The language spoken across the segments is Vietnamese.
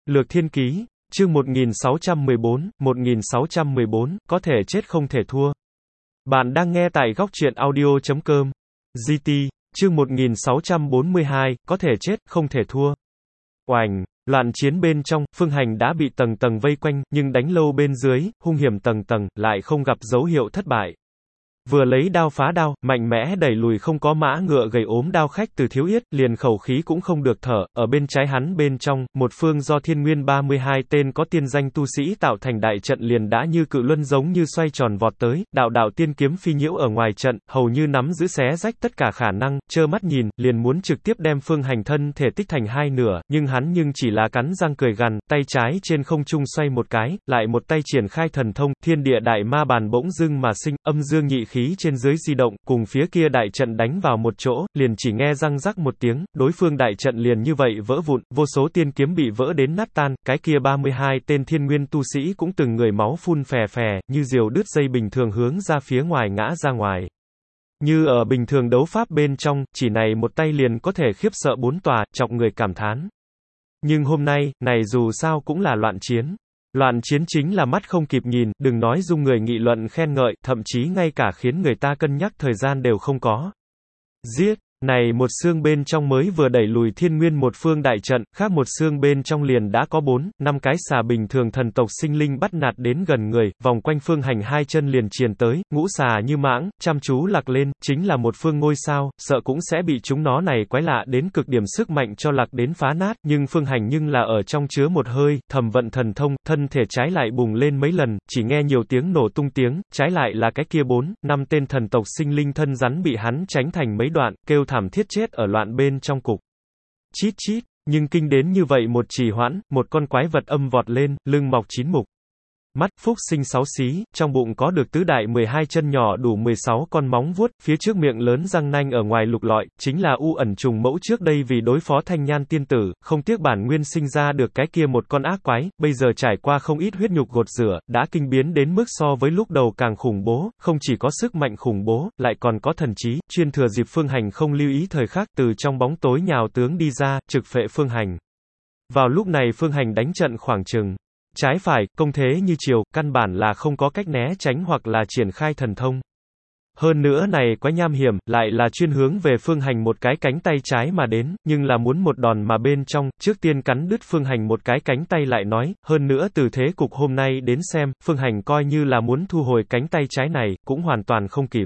Lược Thiên Ký, chương 1614, có thể chết không thể thua. Bạn đang nghe tại góc truyện audio.com. GT, chương 1642, có thể chết, không thể thua. Oành, loạn chiến bên trong, Phương Hành đã bị tầng tầng vây quanh, nhưng đánh lâu bên dưới, hung hiểm tầng tầng, lại không gặp dấu hiệu thất bại. Vừa lấy đao phá đao, mạnh mẽ đẩy lùi không có mã ngựa gầy ốm đao khách Từ Thiếu Yết, liền khẩu khí cũng không được thở, ở bên trái hắn bên trong, một phương do Thiên Nguyên 32 tên có tiên danh tu sĩ tạo thành đại trận liền đã như cự luân giống như xoay tròn vọt tới, đạo đạo tiên kiếm phi nhiễu ở ngoài trận, hầu như nắm giữ xé rách tất cả khả năng, trơ mắt nhìn, liền muốn trực tiếp đem Phương Hành thân thể tích thành hai nửa, nhưng hắn chỉ là cắn răng cười gằn, tay trái trên không trung xoay một cái, lại một tay triển khai thần thông, thiên địa đại ma bàn bỗng dưng mà sinh, âm dương nhị khí trên dưới di động, cùng phía kia đại trận đánh vào một chỗ, liền chỉ nghe răng rắc một tiếng, đối phương đại trận liền như vậy vỡ vụn, vô số tiên kiếm bị vỡ đến nát tan, cái kia 32 tên thiên nguyên tu sĩ cũng từng người máu phun phè phè, như diều đứt dây bình thường hướng ra phía ngoài ngã ra ngoài. Như ở bình thường đấu pháp bên trong, chỉ này một tay liền có thể khiếp sợ bốn tòa, chọc người cảm thán. Nhưng hôm nay, này dù sao cũng là loạn chiến. Loạn chiến chính là mắt không kịp nhìn, đừng nói dung người nghị luận khen ngợi, thậm chí ngay cả khiến người ta cân nhắc thời gian đều không có. Giết! Này một xương bên trong mới vừa đẩy lùi thiên nguyên một phương đại trận, khác một xương bên trong liền đã có 4-5 cái xà bình thường thần tộc sinh linh bắt nạt đến gần người, vòng quanh Phương Hành hai chân liền triền tới, ngũ xà như mãng, chăm chú lặc lên, chính là một phương ngôi sao, sợ cũng sẽ bị chúng nó này quái lạ đến cực điểm sức mạnh cho lặc đến phá nát, nhưng Phương Hành là ở trong chứa một hơi, thầm vận thần thông, thân thể trái lại bùng lên mấy lần, chỉ nghe nhiều tiếng nổ tung tiếng, trái lại là cái kia 4-5 tên thần tộc sinh linh thân rắn bị hắn tránh thành mấy đoạn, kêu thảm thiết chết ở loạn bên trong cục. Chít chít, nhưng kinh đến như vậy một trì hoãn, một con quái vật âm vọt lên, lưng mọc 9 mục. Mắt, phúc sinh 6 xí, trong bụng có được tứ đại 12 chân nhỏ đủ 16 con móng vuốt, phía trước miệng lớn răng nanh ở ngoài lục lọi, chính là U Ẩn trùng mẫu trước đây vì đối phó Thanh Nhan tiên tử, không tiếc bản nguyên sinh ra được cái kia một con ác quái, bây giờ trải qua không ít huyết nhục gột rửa, đã kinh biến đến mức so với lúc đầu càng khủng bố, không chỉ có sức mạnh khủng bố, lại còn có thần trí, chuyên thừa dịp Phương Hành không lưu ý thời khắc, từ trong bóng tối nhào tướng đi ra, trực phệ Phương Hành. Vào lúc này Phương Hành đánh trận khoảng chừng trái phải, công thế như chiều, căn bản là không có cách né tránh hoặc là triển khai thần thông. Hơn nữa này quái nham hiểm, lại là chuyên hướng về Phương Hành một cái cánh tay trái mà đến, nhưng là muốn một đòn mà bên trong, trước tiên cắn đứt Phương Hành một cái cánh tay lại nói, hơn nữa từ thế cục hôm nay đến xem, Phương Hành coi như là muốn thu hồi cánh tay trái này, cũng hoàn toàn không kịp.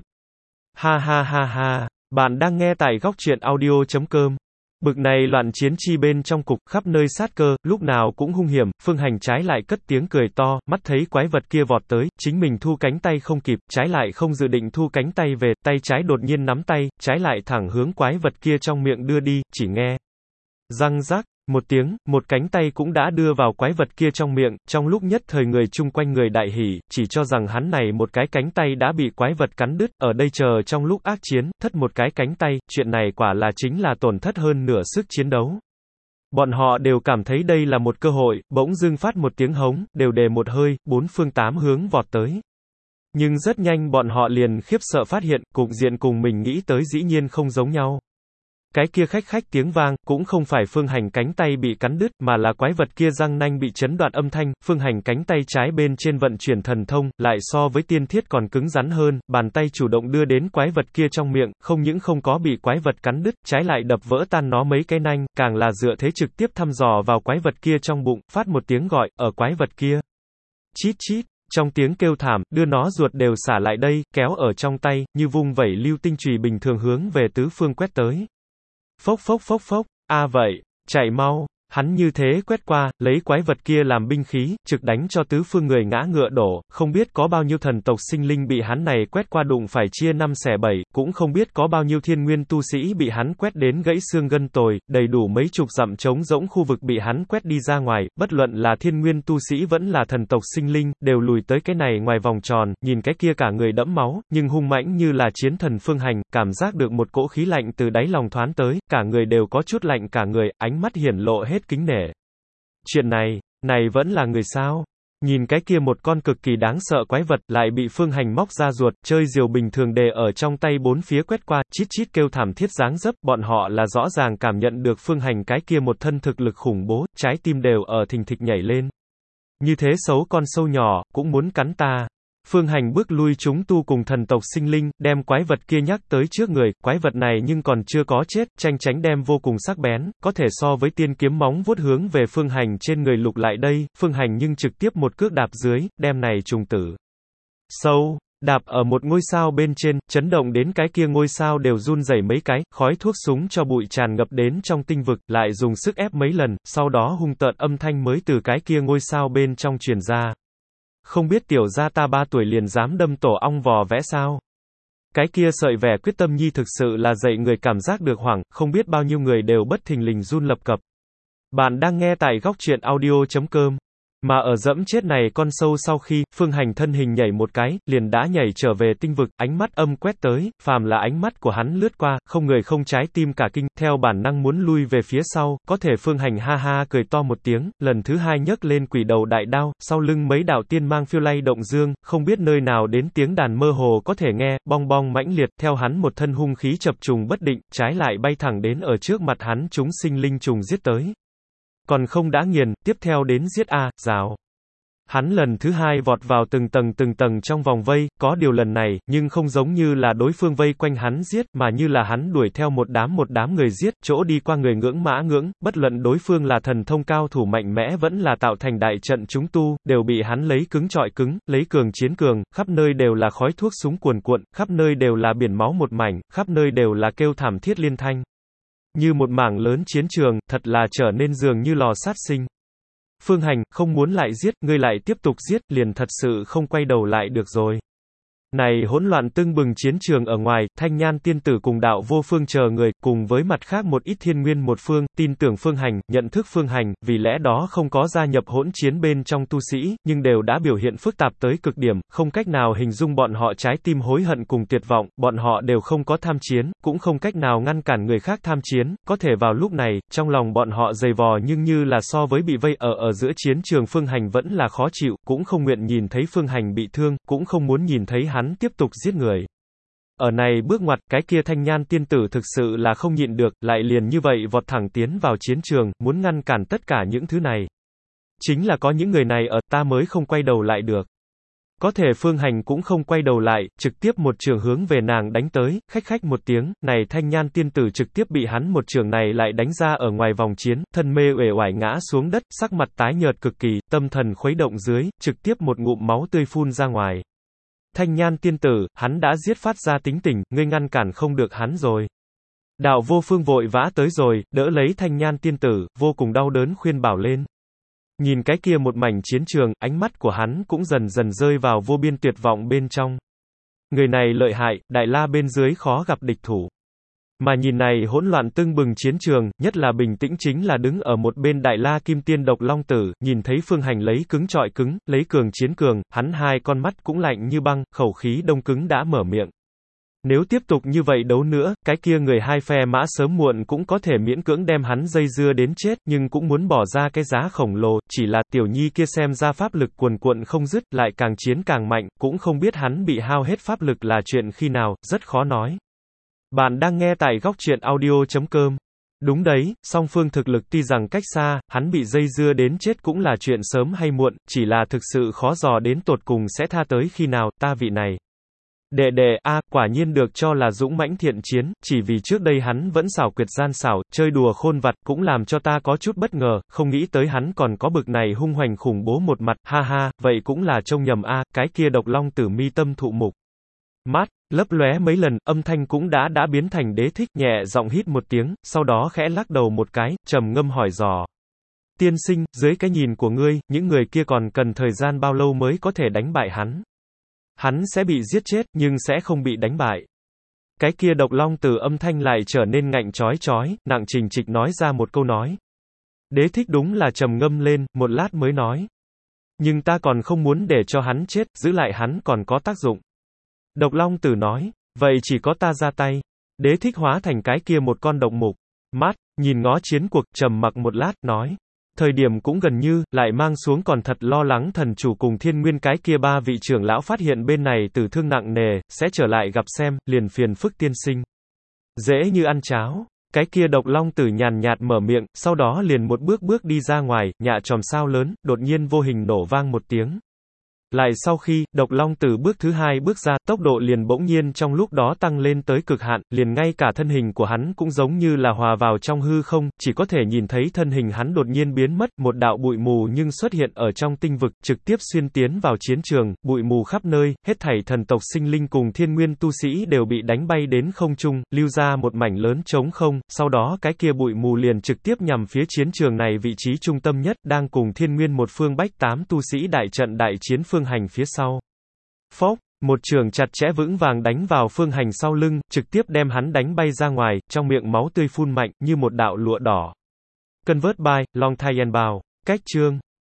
Ha ha ha ha, bạn đang nghe tại góc truyện audio.com. Bực này loạn chiến chi bên trong cục, khắp nơi sát cơ, lúc nào cũng hung hiểm, Phương Hành trái lại cất tiếng cười to, mắt thấy quái vật kia vọt tới, chính mình thu cánh tay không kịp, trái lại không dự định thu cánh tay về, tay trái đột nhiên nắm tay, trái lại thẳng hướng quái vật kia trong miệng đưa đi, chỉ nghe răng rắc một tiếng, một cánh tay cũng đã đưa vào quái vật kia trong miệng, trong lúc nhất thời người chung quanh người đại hỉ, chỉ cho rằng hắn này một cái cánh tay đã bị quái vật cắn đứt, ở đây chờ trong lúc ác chiến, thất một cái cánh tay, chuyện này quả là chính là tổn thất hơn nửa sức chiến đấu. Bọn họ đều cảm thấy đây là một cơ hội, bỗng dưng phát một tiếng hống, đều đề một hơi, 4 phương 8 hướng vọt tới. Nhưng rất nhanh bọn họ liền khiếp sợ phát hiện, cục diện cùng mình nghĩ tới dĩ nhiên không giống nhau. Cái kia khách tiếng vang, cũng không phải Phương Hành cánh tay bị cắn đứt, mà là quái vật kia răng nanh bị chấn đoạn âm thanh, Phương Hành cánh tay trái bên trên vận chuyển thần thông, lại so với tiên thiết còn cứng rắn hơn, bàn tay chủ động đưa đến quái vật kia trong miệng, không những không có bị quái vật cắn đứt, trái lại đập vỡ tan nó mấy cái nanh, càng là dựa thế trực tiếp thăm dò vào quái vật kia trong bụng, phát một tiếng gọi, ở quái vật kia. Chít chít. Trong tiếng kêu thảm, đưa nó ruột đều xả lại đây, kéo ở trong tay, như vung vẩy lưu tinh chùy bình thường hướng về tứ phương quét tới. Phốc phốc phốc phốc, vậy, chạy mau, hắn như thế quét qua, lấy quái vật kia làm binh khí, trực đánh cho tứ phương người ngã ngựa đổ, không biết có bao nhiêu thần tộc sinh linh bị hắn này quét qua đụng phải chia 5 xẻ 7, cũng không biết có bao nhiêu thiên nguyên tu sĩ bị hắn quét đến gãy xương gân tồi, đầy đủ mấy chục dặm trống rỗng khu vực bị hắn quét đi ra ngoài, bất luận là thiên nguyên tu sĩ vẫn là thần tộc sinh linh, đều lùi tới cái này ngoài vòng tròn, nhìn cái kia cả người đẫm máu, nhưng hung mãnh như là chiến thần Phương Hành, cảm giác được một cỗ khí lạnh từ đáy lòng thoáng tới, cả người đều có chút lạnh cả người, ánh mắt hiển lộ hết kính nể. Chuyện này vẫn là người sao? Nhìn cái kia một con cực kỳ đáng sợ quái vật, lại bị Phương Hành móc ra ruột, chơi diều bình thường đề ở trong tay bốn phía quét qua, chít chít kêu thảm thiết dáng dấp, bọn họ là rõ ràng cảm nhận được Phương Hành cái kia một thân thực lực khủng bố, trái tim đều ở thình thịch nhảy lên. Như thế xấu con sâu nhỏ, cũng muốn cắn ta. Phương Hành bước lui chúng tu cùng thần tộc sinh linh, đem quái vật kia nhắc tới trước người, quái vật này nhưng còn chưa có chết, tranh tránh đem vô cùng sắc bén, có thể so với tiên kiếm móng vuốt hướng về Phương Hành trên người lục lại đây, Phương Hành nhưng trực tiếp một cước đạp dưới, đem này trùng tử. Sâu, đạp ở một ngôi sao bên trên, chấn động đến cái kia ngôi sao đều run rẩy mấy cái, khói thuốc súng cho bụi tràn ngập đến trong tinh vực, lại dùng sức ép mấy lần, sau đó hung tợn âm thanh mới từ cái kia ngôi sao bên trong truyền ra. Không biết tiểu gia ta 3 tuổi liền dám đâm tổ ong vò vẽ sao? Cái kia sợi vẻ quyết tâm nhi thực sự là dạy người cảm giác được hoảng, không biết bao nhiêu người đều bất thình lình run lập cập. Bạn đang nghe tại góc truyện audio.com. Mà ở dẫm chết này con sâu sau khi, Phương Hành thân hình nhảy một cái, liền đã nhảy trở về tinh vực, ánh mắt âm quét tới, phàm là ánh mắt của hắn lướt qua, không người không trái tim cả kinh, theo bản năng muốn lui về phía sau, có thể Phương Hành ha ha cười to một tiếng, lần thứ hai nhấc lên quỷ đầu đại đao, sau lưng mấy đạo tiên mang phiêu lay động dương, không biết nơi nào đến tiếng đàn mơ hồ có thể nghe, bong bong mãnh liệt, theo hắn một thân hung khí chập trùng bất định, trái lại bay thẳng đến ở trước mặt hắn chúng sinh linh trùng giết tới. Còn không đã nghiền, tiếp theo đến giết a, rào. Hắn lần thứ hai vọt vào từng tầng trong vòng vây, có điều lần này, nhưng không giống như là đối phương vây quanh hắn giết, mà như là hắn đuổi theo một đám người giết, chỗ đi qua người ngưỡng mã ngưỡng, bất luận đối phương là thần thông cao thủ mạnh mẽ vẫn là tạo thành đại trận chúng tu, đều bị hắn lấy cứng trọi cứng, lấy cường chiến cường, khắp nơi đều là khói thuốc súng cuồn cuộn, khắp nơi đều là biển máu một mảnh, khắp nơi đều là kêu thảm thiết liên thanh. Như một mảng lớn chiến trường, thật là trở nên dường như lò sát sinh. Phương Hành, không muốn lại giết, ngươi lại tiếp tục giết, liền thật sự không quay đầu lại được rồi. Này hỗn loạn tưng bừng chiến trường ở ngoài, Thanh Nhan tiên tử cùng Đạo Vô Phương chờ người, cùng với mặt khác một ít thiên nguyên một phương, tin tưởng Phương Hành, nhận thức Phương Hành, vì lẽ đó không có gia nhập hỗn chiến bên trong tu sĩ, nhưng đều đã biểu hiện phức tạp tới cực điểm, không cách nào hình dung bọn họ trái tim hối hận cùng tuyệt vọng, bọn họ đều không có tham chiến, cũng không cách nào ngăn cản người khác tham chiến, có thể vào lúc này, trong lòng bọn họ dày vò nhưng như là so với bị vây ở giữa chiến trường Phương Hành vẫn là khó chịu, cũng không nguyện nhìn thấy Phương Hành bị thương, cũng không muốn nhìn thấy hắn tiếp tục giết người. Ở này bước ngoặt, cái kia Thanh Nhan tiên tử thực sự là không nhịn được, lại liền như vậy vọt thẳng tiến vào chiến trường, muốn ngăn cản tất cả những thứ này. Chính là có những người này ở, ta mới không quay đầu lại được. Có thể Phương Hành cũng không quay đầu lại, trực tiếp một trường hướng về nàng đánh tới, khách một tiếng, này Thanh Nhan tiên tử trực tiếp bị hắn một trường này lại đánh ra ở ngoài vòng chiến, thân mê uể oải ngã xuống đất, sắc mặt tái nhợt cực kỳ, tâm thần khuấy động dưới, trực tiếp một ngụm máu tươi phun ra ngoài. Thanh Nhan tiên tử, hắn đã giết phát ra tính tình, ngươi ngăn cản không được hắn rồi. Đạo Vô Phương vội vã tới rồi, đỡ lấy Thanh Nhan tiên tử, vô cùng đau đớn khuyên bảo lên. Nhìn cái kia một mảnh chiến trường, ánh mắt của hắn cũng dần dần rơi vào vô biên tuyệt vọng bên trong. Người này lợi hại, Đại La bên dưới khó gặp địch thủ. Mà nhìn này hỗn loạn tưng bừng chiến trường, nhất là bình tĩnh chính là đứng ở một bên Đại La Kim Tiên Độc Long Tử, nhìn thấy Phương Hành lấy cứng trọi cứng, lấy cường chiến cường, hắn hai con mắt cũng lạnh như băng, khẩu khí đông cứng đã mở miệng. Nếu tiếp tục như vậy đấu nữa, cái kia người hai phe mã sớm muộn cũng có thể miễn cưỡng đem hắn dây dưa đến chết, nhưng cũng muốn bỏ ra cái giá khổng lồ, chỉ là tiểu nhi kia xem ra pháp lực cuồn cuộn không dứt, lại càng chiến càng mạnh, cũng không biết hắn bị hao hết pháp lực là chuyện khi nào, rất khó nói. Bạn đang nghe tại góc truyện audio.com. Đúng đấy, song phương thực lực tuy rằng cách xa, hắn bị dây dưa đến chết cũng là chuyện sớm hay muộn, chỉ là thực sự khó dò đến tột cùng sẽ tha tới khi nào, ta vị này. Đệ đệ, quả nhiên được cho là dũng mãnh thiện chiến, chỉ vì trước đây hắn vẫn xảo quyệt gian xảo, chơi đùa khôn vặt, cũng làm cho ta có chút bất ngờ, không nghĩ tới hắn còn có bực này hung hoành khủng bố một mặt, ha ha, vậy cũng là trông nhầm cái kia Độc Long Tử mi tâm thụ mục. Mắt, lấp lóe mấy lần, âm thanh cũng đã biến thành Đế Thích, nhẹ giọng hít một tiếng, sau đó khẽ lắc đầu một cái, trầm ngâm hỏi dò. Tiên sinh, dưới cái nhìn của ngươi, những người kia còn cần thời gian bao lâu mới có thể đánh bại hắn? Hắn sẽ bị giết chết, nhưng sẽ không bị đánh bại. Cái kia Độc Long Tử âm thanh lại trở nên ngạnh chói chói, nặng trình trịch nói ra một câu nói. Đế Thích đúng là trầm ngâm lên, một lát mới nói. Nhưng ta còn không muốn để cho hắn chết, giữ lại hắn còn có tác dụng. Độc Long Tử nói, vậy chỉ có ta ra tay. Đế Thích hóa thành cái kia một con độc mục. Mắt, nhìn ngó chiến cuộc, trầm mặc một lát, nói. Thời điểm cũng gần như, lại mang xuống còn thật lo lắng thần chủ cùng thiên nguyên cái kia ba vị trưởng lão phát hiện bên này tử thương nặng nề, sẽ trở lại gặp xem, liền phiền phức tiên sinh. Dễ như ăn cháo. Cái kia độc long tử nhàn nhạt mở miệng, sau đó liền một bước đi ra ngoài, nhạ tròm sao lớn, đột nhiên vô hình nổ vang một tiếng. Lại sau khi, độc long tử bước thứ hai bước ra, tốc độ liền bỗng nhiên trong lúc đó tăng lên tới cực hạn, liền ngay cả thân hình của hắn cũng giống như là hòa vào trong hư không, chỉ có thể nhìn thấy thân hình hắn đột nhiên biến mất, một đạo bụi mù nhưng xuất hiện ở trong tinh vực, trực tiếp xuyên tiến vào chiến trường, bụi mù khắp nơi, hết thảy thần tộc sinh linh cùng thiên nguyên tu sĩ đều bị đánh bay đến không trung, lưu ra một mảnh lớn trống không, sau đó cái kia bụi mù liền trực tiếp nhằm phía chiến trường này vị trí trung tâm nhất, đang cùng thiên nguyên một phương bách tám tu sĩ đại trận đại chiến phương hành phía sau. Phốc, một trường chặt chẽ vững vàng đánh vào phương hành sau lưng, trực tiếp đem hắn đánh bay ra ngoài, trong miệng máu tươi phun mạnh, như một đạo lụa đỏ. Convert by, Long Thai Bao. Cách chương.